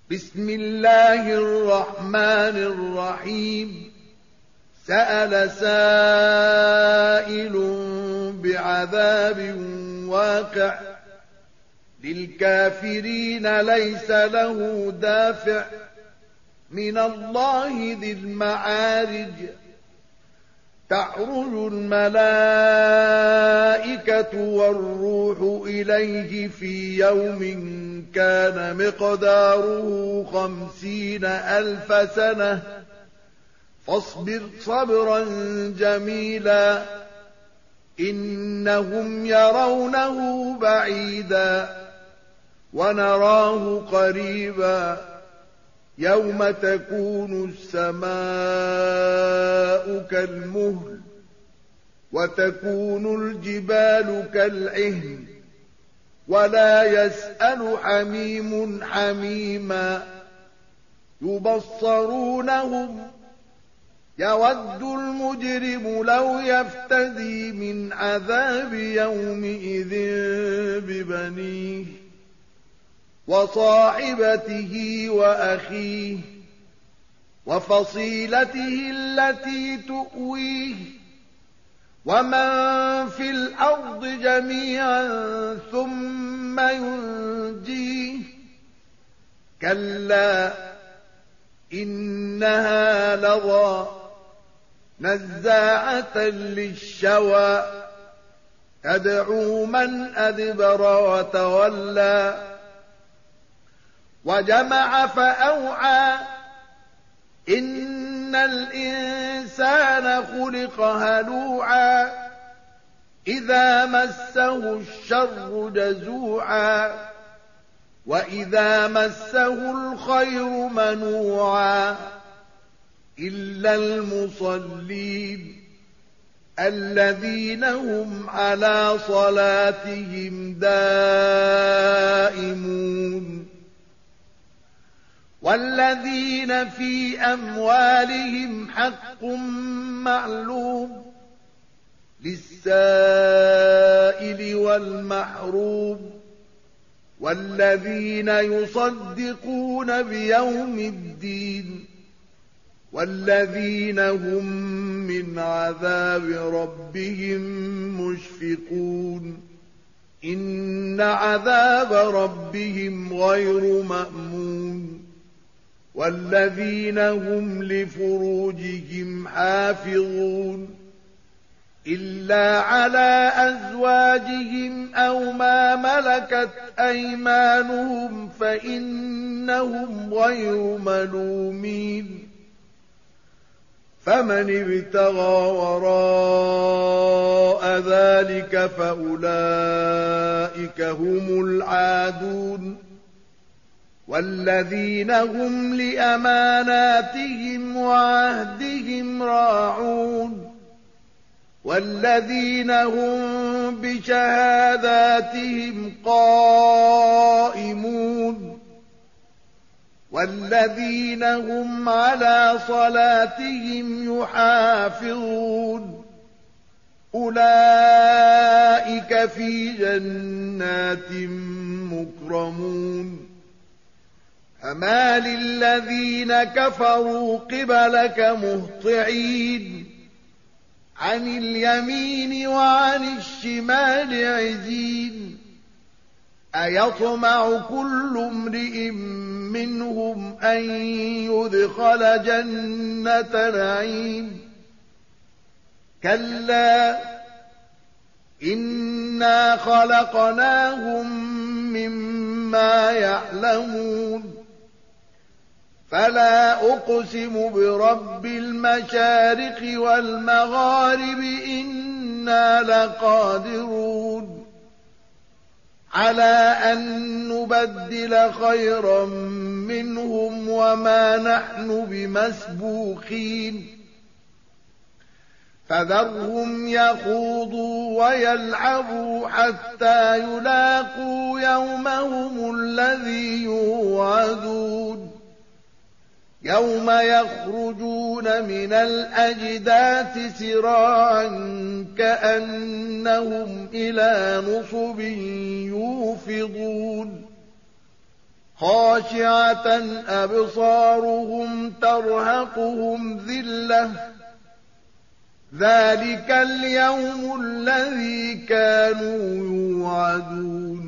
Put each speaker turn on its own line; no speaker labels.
بسم الله الرحمن الرحيم سأل سائل بعذاب واقع للكافرين ليس له دافع من الله ذي المعارج تعرج الملائكة والروح إليه في يوم كان مقداره 50,000 سنة فاصبر صبرا جميلا إنهم يرونه بعيدا ونراه قريبا يوم تكون السماء كالمهل وتكون الجبال كالعهن ولا يسأل حميم حميما يبصرونهم يود المجرم لو يفتدي من عذاب يومئذ ببنيه وصاحبته وأخيه وفصيلته التي تؤويه ومن في الأرض جميعا ثم ينجيه كلا إنها لظى نزاعة للشوى تدعو من أدبر وتولى وجمع فأوعى إن الإنسان خلق هلوعا إذا مسه الشر جزوعا وإذا مسه الخير منوعا إلا المصلين الذين هم على صلاتهم دائمون والذين في أموالهم حق معلوم للسائل والمحروم والذين يصدقون بيوم الدين والذين هم من عذاب ربهم مشفقون إن عذاب ربهم غير مأمون والذين هم لفروجهم حافظون إلا على أزواجهم أو ما ملكت أيمانهم فإنهم غير ملومين فمن ابتغى وراء ذلك فأولئك هم العادون والذين هم لأماناتهم وعهدهم راعون والذين هم بشهاداتهم قائمون والذين هم على صلاتهم يحافظون أولئك في جنات مكرمون فما للذين كفروا قبلك مهطعين عن اليمين وعن الشمال عزين أيطمع كل امرئ منهم أن يدخل جنة نعيم كلا إنا خلقناهم مما يعلمون فلا أقسم برب المشارق والمغارب إنا لقادرون على أن نبدل خيرا منهم وما نحن بمسبوقين فذرهم يخوضوا ويلعبوا حتى يلاقوا يومهم الذي يوعدون يوم يخرجون من الأجداث سراعا كأنهم إلى نصب يوفضون خاشعة أبصارهم ترهقهم ذلة ذلك اليوم الذي كانوا يوعدون